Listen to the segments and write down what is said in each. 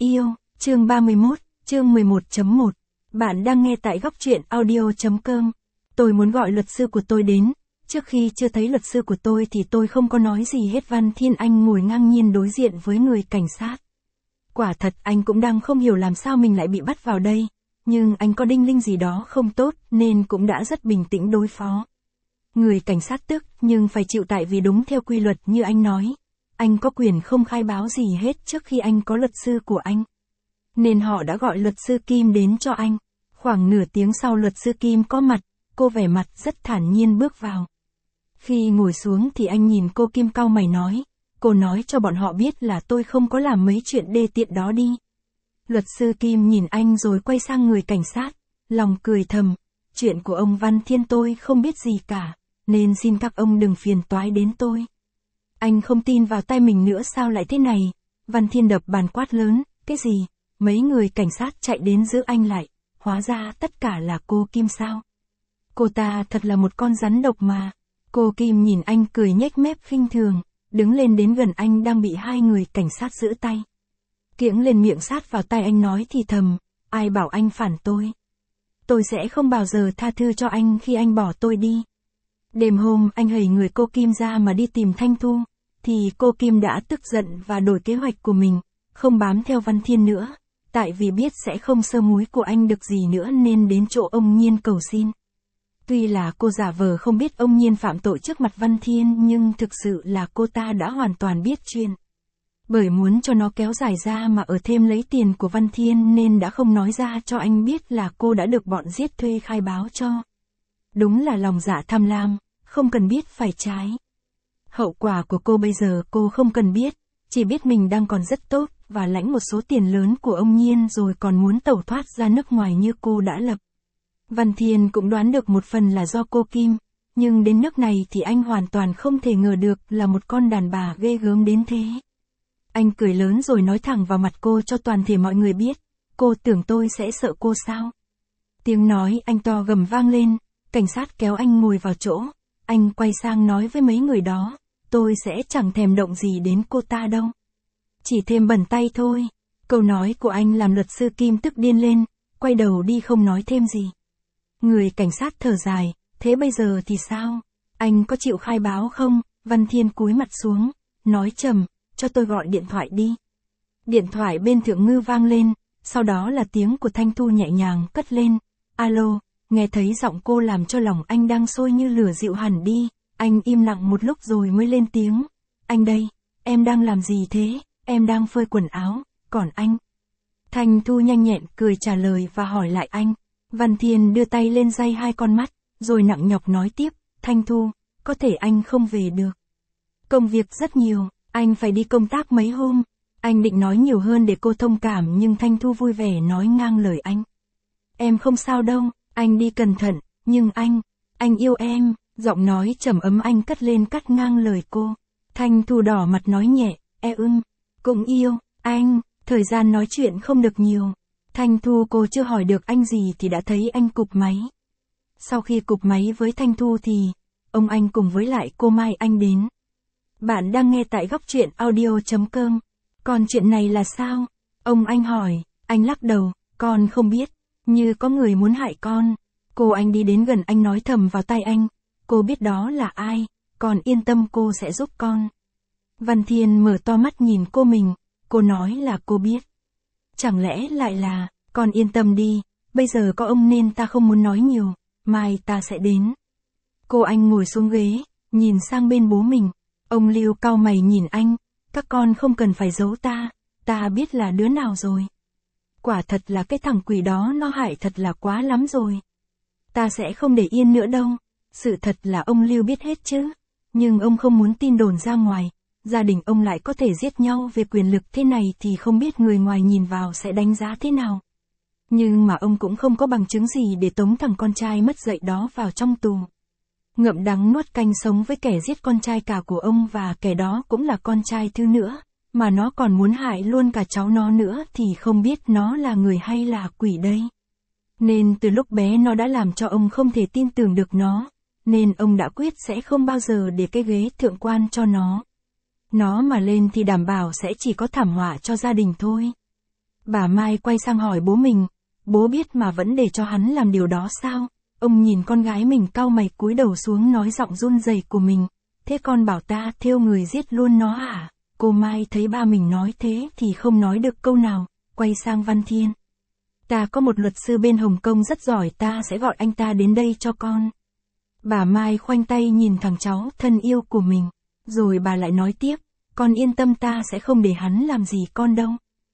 yêu, chương 31, chương 11.1. Bạn đang nghe tại góc truyện audio.com. Tôi muốn gọi luật sư của tôi đến. Trước khi chưa thấy luật sư của tôi thì tôi không có nói gì hết. Văn Thiên Anh ngồi ngang nhiên đối diện với người cảnh sát. Quả thật anh cũng đang không hiểu làm sao mình lại bị bắt vào đây. Nhưng anh có đinh linh gì đó không tốt nên cũng đã rất bình tĩnh đối phó. Người cảnh sát tức nhưng phải chịu tại vì đúng theo quy luật như anh nói. Anh có quyền không khai báo gì hết trước khi anh có luật sư của anh. Nên họ đã gọi luật sư Kim đến cho anh. Khoảng nửa tiếng sau luật sư Kim có mặt, cô vẻ mặt rất thản nhiên bước vào. Khi ngồi xuống thì anh nhìn cô Kim cau mày nói, cô nói cho bọn họ biết là tôi không có làm mấy chuyện đê tiện đó đi. Luật sư Kim nhìn anh rồi quay sang người cảnh sát, lòng cười thầm, chuyện của ông Văn Thiên tôi không biết gì cả, nên xin các ông đừng phiền toái đến tôi. Anh không tin vào tay mình nữa, sao lại thế này? Văn Thiên đập bàn quát lớn, cái gì? Mấy người cảnh sát chạy đến giữ anh lại, hóa ra tất cả là cô Kim sao? Cô ta thật là một con rắn độc mà. Cô Kim nhìn anh cười nhếch mép khinh thường, đứng lên đến gần anh đang bị hai người cảnh sát giữ tay. Kiễng lên miệng sát vào tai anh nói thì thầm, ai bảo anh phản tôi? Tôi sẽ không bao giờ tha thứ cho anh khi anh bỏ tôi đi. Đêm hôm anh hầy người cô Kim ra mà đi tìm Thanh Thu, thì cô Kim đã tức giận và đổi kế hoạch của mình, không bám theo Văn Thiên nữa, tại vì biết sẽ không sơ múi của anh được gì nữa nên đến chỗ ông Nhiên cầu xin. Tuy là cô giả vờ không biết ông Nhiên phạm tội trước mặt Văn Thiên nhưng thực sự là cô ta đã hoàn toàn biết chuyện. Bởi muốn cho nó kéo dài ra mà ở thêm lấy tiền của Văn Thiên nên đã không nói ra cho anh biết là cô đã được bọn giết thuê khai báo cho. Đúng là lòng dạ tham lam, không cần biết phải trái. Hậu quả của cô bây giờ cô không cần biết, chỉ biết mình đang còn rất tốt và lãnh một số tiền lớn của ông Nhiên rồi còn muốn tẩu thoát ra nước ngoài như cô đã lập. Văn Thiên cũng đoán được một phần là do cô Kim, nhưng đến nước này thì anh hoàn toàn không thể ngờ được là một con đàn bà ghê gớm đến thế. Anh cười lớn rồi nói thẳng vào mặt cô cho toàn thể mọi người biết, cô tưởng tôi sẽ sợ cô sao? Tiếng nói anh to gầm vang lên, cảnh sát kéo anh ngồi vào chỗ, anh quay sang nói với mấy người đó, tôi sẽ chẳng thèm động gì đến cô ta đâu. Chỉ thêm bẩn tay thôi. Câu nói của anh làm luật sư Kim tức điên lên, quay đầu đi không nói thêm gì. Người cảnh sát thở dài, thế bây giờ thì sao? Anh có chịu khai báo không? Văn Thiên cúi mặt xuống, nói trầm, cho tôi gọi điện thoại đi. Điện thoại bên Thượng Ngư vang lên, sau đó là tiếng của Thanh Thu nhẹ nhàng cất lên. Alo, nghe thấy giọng cô làm cho lòng anh đang sôi như lửa dịu hẳn đi. Anh im lặng một lúc rồi mới lên tiếng. Anh đây, em đang làm gì thế? Em đang phơi quần áo, còn anh? Thanh Thu nhanh nhẹn cười trả lời và hỏi lại anh. Văn Thiên đưa tay lên day hai con mắt, rồi nặng nhọc nói tiếp, Thanh Thu, có thể anh không về được. Công việc rất nhiều, anh phải đi công tác mấy hôm. Anh định nói nhiều hơn để cô thông cảm nhưng Thanh Thu vui vẻ nói ngang lời anh. Em không sao đâu, anh đi cẩn thận, nhưng anh yêu em. Giọng nói trầm ấm anh cất lên cắt ngang lời cô. Thanh Thu đỏ mặt nói nhẹ, cũng yêu, anh, thời gian nói chuyện không được nhiều. Thanh Thu cô chưa hỏi được anh gì thì đã thấy anh cụp máy. Sau khi cụp máy với Thanh Thu thì, ông anh cùng với lại cô Mai Anh đến. Bạn đang nghe tại góc truyện audio.com. Còn chuyện này là sao? Ông anh hỏi, anh lắc đầu, con không biết, như có người muốn hại con. Cô anh đi đến gần anh nói thầm vào tai anh, cô biết đó là ai, con yên tâm cô sẽ giúp con. Văn Thiên mở to mắt nhìn cô mình, cô nói là cô biết. Chẳng lẽ lại là, con yên tâm đi, bây giờ có ông nên ta không muốn nói nhiều, mai ta sẽ đến. Cô anh ngồi xuống ghế, nhìn sang bên bố mình, ông Lưu cau mày nhìn anh, các con không cần phải giấu ta biết là đứa nào rồi. Quả thật là cái thằng quỷ đó nó hại thật là quá lắm rồi. Ta sẽ không để yên nữa đâu, sự thật là ông Lưu biết hết chứ, nhưng ông không muốn tin đồn ra ngoài. Gia đình ông lại có thể giết nhau về quyền lực thế này thì không biết người ngoài nhìn vào sẽ đánh giá thế nào. Nhưng mà ông cũng không có bằng chứng gì để tống thằng con trai mất dạy đó vào trong tù. Ngậm đắng nuốt canh sống với kẻ giết con trai cả của ông và kẻ đó cũng là con trai thứ nữa, mà nó còn muốn hại luôn cả cháu nó nữa thì không biết nó là người hay là quỷ đây. Nên từ lúc bé nó đã làm cho ông không thể tin tưởng được nó, nên ông đã quyết sẽ không bao giờ để cái ghế thượng quan cho nó. Nó mà lên thì đảm bảo sẽ chỉ có thảm họa cho gia đình thôi. Bà Mai quay sang hỏi bố mình, bố biết mà vẫn để cho hắn làm điều đó sao? Ông nhìn con gái mình cau mày cúi đầu xuống nói giọng run rẩy của mình, thế con bảo ta thêu người giết luôn nó hả? Cô Mai thấy ba mình nói thế thì không nói được câu nào, quay sang Văn Thiên. Ta có một luật sư bên Hồng Kông rất giỏi, ta sẽ gọi anh ta đến đây cho con. Bà Mai khoanh tay nhìn thằng cháu thân yêu của mình, rồi bà lại nói tiếp, con yên tâm, ta sẽ không để hắn làm gì con đâu.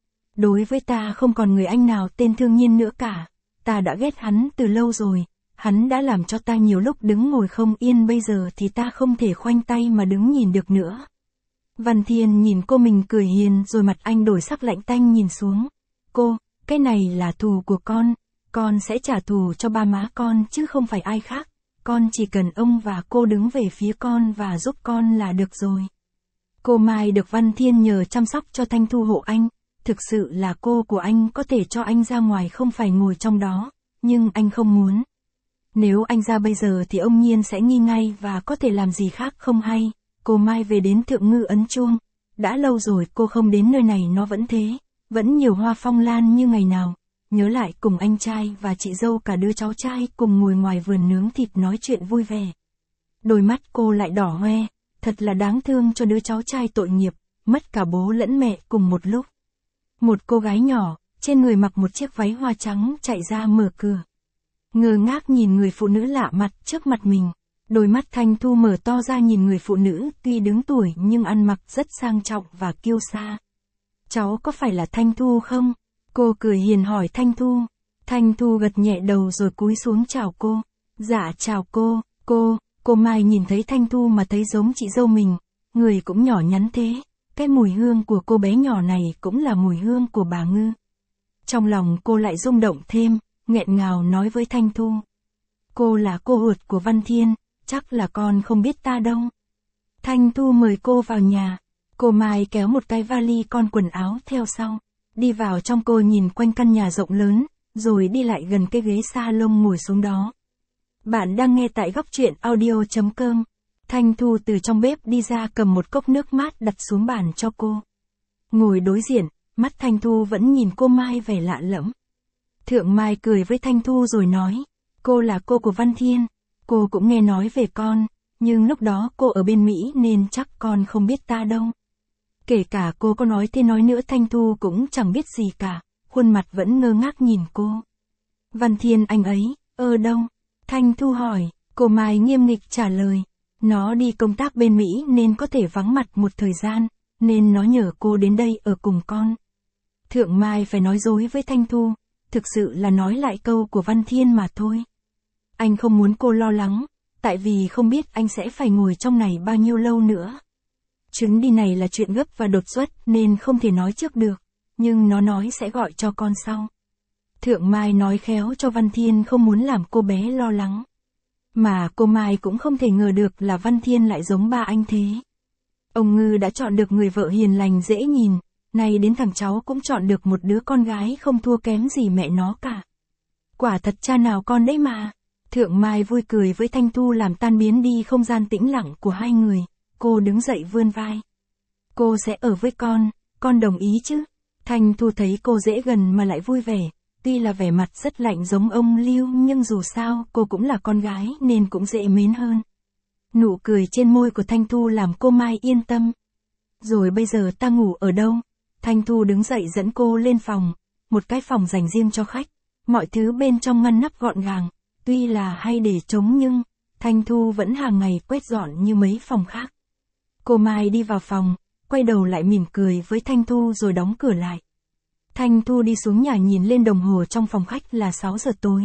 Đối với ta không còn người anh nào tên Thương Nhiên nữa cả, ta đã ghét hắn từ lâu rồi, hắn đã làm cho ta nhiều lúc đứng ngồi không yên, bây giờ thì ta không thể khoanh tay mà đứng nhìn được nữa. Văn Thiên nhìn cô mình cười hiền rồi mặt anh đổi sắc lạnh tanh nhìn xuống. Cô, cái này là thù của con sẽ trả thù cho ba má con chứ không phải ai khác. Con chỉ cần ông và cô đứng về phía con và giúp con là được rồi. Cô Mai được Văn Thiên nhờ chăm sóc cho Thanh Thu hộ anh. Thực sự là cô của anh có thể cho anh ra ngoài không phải ngồi trong đó, nhưng anh không muốn. Nếu anh ra bây giờ thì ông Nhiên sẽ nghi ngay và có thể làm gì khác không hay. Cô Mai về đến Thượng Ngư Ấn Chuông. Đã lâu rồi cô không đến nơi này, nó vẫn thế, vẫn nhiều hoa phong lan như ngày nào. Nhớ lại cùng anh trai và chị dâu cả đứa cháu trai cùng ngồi ngoài vườn nướng thịt nói chuyện vui vẻ. Đôi mắt cô lại đỏ hoe, thật là đáng thương cho đứa cháu trai tội nghiệp, mất cả bố lẫn mẹ cùng một lúc. Một cô gái nhỏ, trên người mặc một chiếc váy hoa trắng chạy ra mở cửa. Ngơ ngác nhìn người phụ nữ lạ mặt trước mặt mình. Đôi mắt Thanh Thu mở to ra nhìn người phụ nữ tuy đứng tuổi nhưng ăn mặc rất sang trọng và kiêu sa. Cháu có phải là Thanh Thu không? Cô cười hiền hỏi Thanh Thu. Thanh Thu gật nhẹ đầu rồi cúi xuống chào cô. Dạ chào cô. Cô Mai nhìn thấy Thanh Thu mà thấy giống chị dâu mình. Người cũng nhỏ nhắn thế. Cái mùi hương của cô bé nhỏ này cũng là mùi hương của bà Ngư. Trong lòng cô lại rung động thêm, nghẹn ngào nói với Thanh Thu. Cô là cô ruột của Văn Thiên, chắc là con không biết ta đâu. Thanh Thu mời cô vào nhà. Cô Mai kéo một cái vali con quần áo theo sau. Đi vào trong, cô nhìn quanh căn nhà rộng lớn, rồi đi lại gần cái ghế salon ngồi xuống đó. Bạn đang nghe tại góc truyện audio.com. Thanh Thu từ trong bếp đi ra cầm một cốc nước mát đặt xuống bàn cho cô. Ngồi đối diện, mắt Thanh Thu vẫn nhìn cô Mai vẻ lạ lẫm. Thượng Mai cười với Thanh Thu rồi nói, cô là cô của Văn Thiên, cô cũng nghe nói về con, nhưng lúc đó cô ở bên Mỹ nên chắc con không biết ta đâu. Kể cả cô có nói thế nói nữa Thanh Thu cũng chẳng biết gì cả, khuôn mặt vẫn ngơ ngác nhìn cô. Văn Thiên anh ấy, ở đâu? Thanh Thu hỏi, cô Mai nghiêm nghịch trả lời. Nó đi công tác bên Mỹ nên có thể vắng mặt một thời gian, nên nó nhờ cô đến đây ở cùng con. Thượng Mai phải nói dối với Thanh Thu, thực sự là nói lại câu của Văn Thiên mà thôi. Anh không muốn cô lo lắng, tại vì không biết anh sẽ phải ngồi trong này bao nhiêu lâu nữa. Chuyến đi này là chuyện gấp và đột xuất nên không thể nói trước được, nhưng nó nói sẽ gọi cho con sau. Thượng Mai nói khéo cho Văn Thiên không muốn làm cô bé lo lắng. Mà cô Mai cũng không thể ngờ được là Văn Thiên lại giống ba anh thế. Ông Ngư đã chọn được người vợ hiền lành dễ nhìn, nay đến thằng cháu cũng chọn được một đứa con gái không thua kém gì mẹ nó cả. Quả thật cha nào con đấy mà. Thượng Mai vui cười với Thanh Thu làm tan biến đi không gian tĩnh lặng của hai người. Cô đứng dậy vươn vai. Cô sẽ ở với con đồng ý chứ? Thanh Thu thấy cô dễ gần mà lại vui vẻ. Tuy là vẻ mặt rất lạnh giống ông Lưu nhưng dù sao cô cũng là con gái nên cũng dễ mến hơn. Nụ cười trên môi của Thanh Thu làm cô Mai yên tâm. Rồi bây giờ ta ngủ ở đâu? Thanh Thu đứng dậy dẫn cô lên phòng, một cái phòng dành riêng cho khách. Mọi thứ bên trong ngăn nắp gọn gàng, tuy là hay để trống nhưng Thanh Thu vẫn hàng ngày quét dọn như mấy phòng khác. Cô Mai đi vào phòng, quay đầu lại mỉm cười với Thanh Thu rồi đóng cửa lại. Thanh Thu đi xuống nhà nhìn lên đồng hồ trong phòng khách là 6 giờ tối.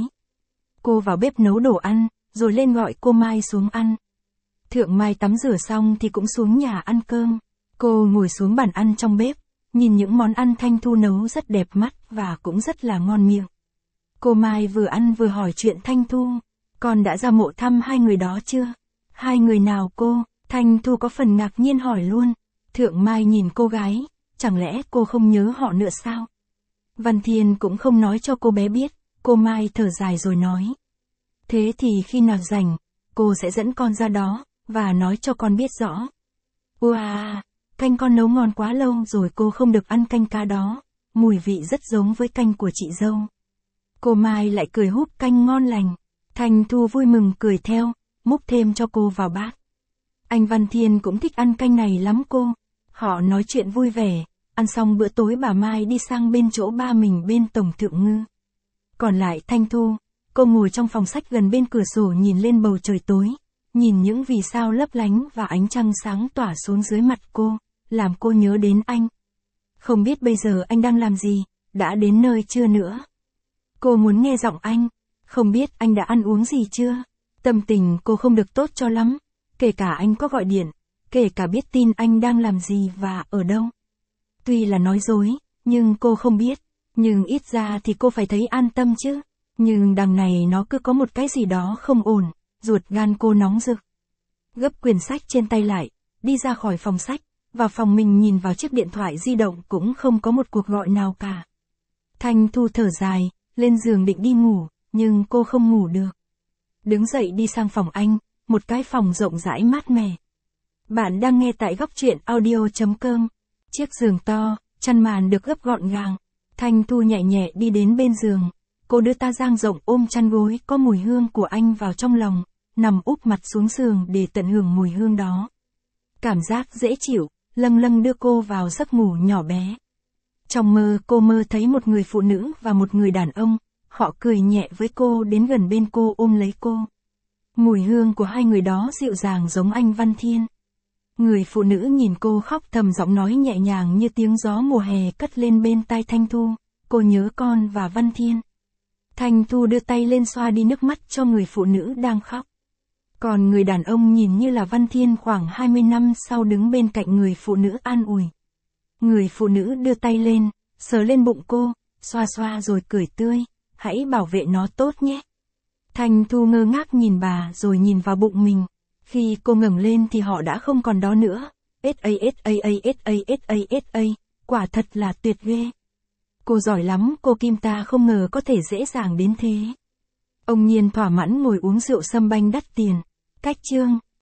Cô vào bếp nấu đồ ăn, rồi lên gọi cô Mai xuống ăn. Thượng Mai tắm rửa xong thì cũng xuống nhà ăn cơm. Cô ngồi xuống bàn ăn trong bếp, nhìn những món ăn Thanh Thu nấu rất đẹp mắt và cũng rất là ngon miệng. Cô Mai vừa ăn vừa hỏi chuyện Thanh Thu. Con đã ra mộ thăm hai người đó chưa? Hai người nào cô? Thanh Thu có phần ngạc nhiên hỏi luôn. Thượng Mai nhìn cô gái, chẳng lẽ cô không nhớ họ nữa sao? Văn Thiên cũng không nói cho cô bé biết, cô Mai thở dài rồi nói. Thế thì khi nào rảnh, cô sẽ dẫn con ra đó, và nói cho con biết rõ. Wow, canh con nấu ngon quá lâu rồi cô không được ăn canh cá đó. mùi vị rất giống với canh của chị dâu. Cô Mai lại cười húp canh ngon lành. Thanh Thu vui mừng cười theo, múc thêm cho cô vào bát. Anh Văn Thiên cũng thích ăn canh này lắm cô. Họ nói chuyện vui vẻ, ăn xong bữa tối bà Mai đi sang bên chỗ ba mình bên Tổng Thượng Ngư. Còn lại Thanh Thu, cô ngồi trong phòng sách gần bên cửa sổ nhìn lên bầu trời tối, nhìn những vì sao lấp lánh và ánh trăng sáng tỏa xuống dưới mặt cô, làm cô nhớ đến anh. Không biết bây giờ anh đang làm gì, đã đến nơi chưa nữa. Cô muốn nghe giọng anh, không biết anh đã ăn uống gì chưa. Tâm tình cô không được tốt cho lắm, kể cả anh có gọi điện, kể cả biết tin anh đang làm gì và ở đâu. Tuy là nói dối, nhưng cô không biết, nhưng ít ra thì cô phải thấy an tâm chứ. Nhưng đằng này nó cứ có một cái gì đó không ổn, ruột gan cô nóng rực. Gấp quyển sách trên tay lại, đi ra khỏi phòng sách, vào phòng mình nhìn vào chiếc điện thoại di động cũng không có một cuộc gọi nào cả. Thanh Thu thở dài, lên giường định đi ngủ, nhưng cô không ngủ được. Đứng dậy đi sang phòng anh, một cái phòng rộng rãi mát mẻ. Bạn đang nghe tại góc truyện audio.com. Chiếc giường to, chăn màn được gấp gọn gàng. Thanh Thu nhẹ nhẹ đi đến bên giường. Cô đưa ta dang rộng ôm chăn gối có mùi hương của anh vào trong lòng, nằm úp mặt xuống giường để tận hưởng mùi hương đó. Cảm giác dễ chịu, lâng lâng đưa cô vào giấc ngủ nhỏ bé. Trong mơ cô mơ thấy một người phụ nữ và một người đàn ông, họ cười nhẹ với cô đến gần bên cô ôm lấy cô. Mùi hương của hai người đó dịu dàng giống anh Văn Thiên. Người phụ nữ nhìn cô khóc thầm giọng nói nhẹ nhàng như tiếng gió mùa hè cất lên bên tai Thanh Thu, cô nhớ con và Văn Thiên. Thanh Thu đưa tay lên xoa đi nước mắt cho người phụ nữ đang khóc. Còn người đàn ông nhìn như là Văn Thiên khoảng 20 năm sau đứng bên cạnh người phụ nữ an ủi. Người phụ nữ đưa tay lên, sờ lên bụng cô, xoa xoa rồi cười tươi, hãy bảo vệ nó tốt nhé. Thanh Thu ngơ ngác nhìn bà rồi nhìn vào bụng mình. Khi cô ngẩng lên thì họ đã không còn đó nữa. Quả thật là tuyệt ghê. Cô giỏi lắm, cô Kim ta không ngờ có thể dễ dàng đến thế. Ông Nhiên thỏa mãn ngồi uống rượu sâm banh đắt tiền. Cách chương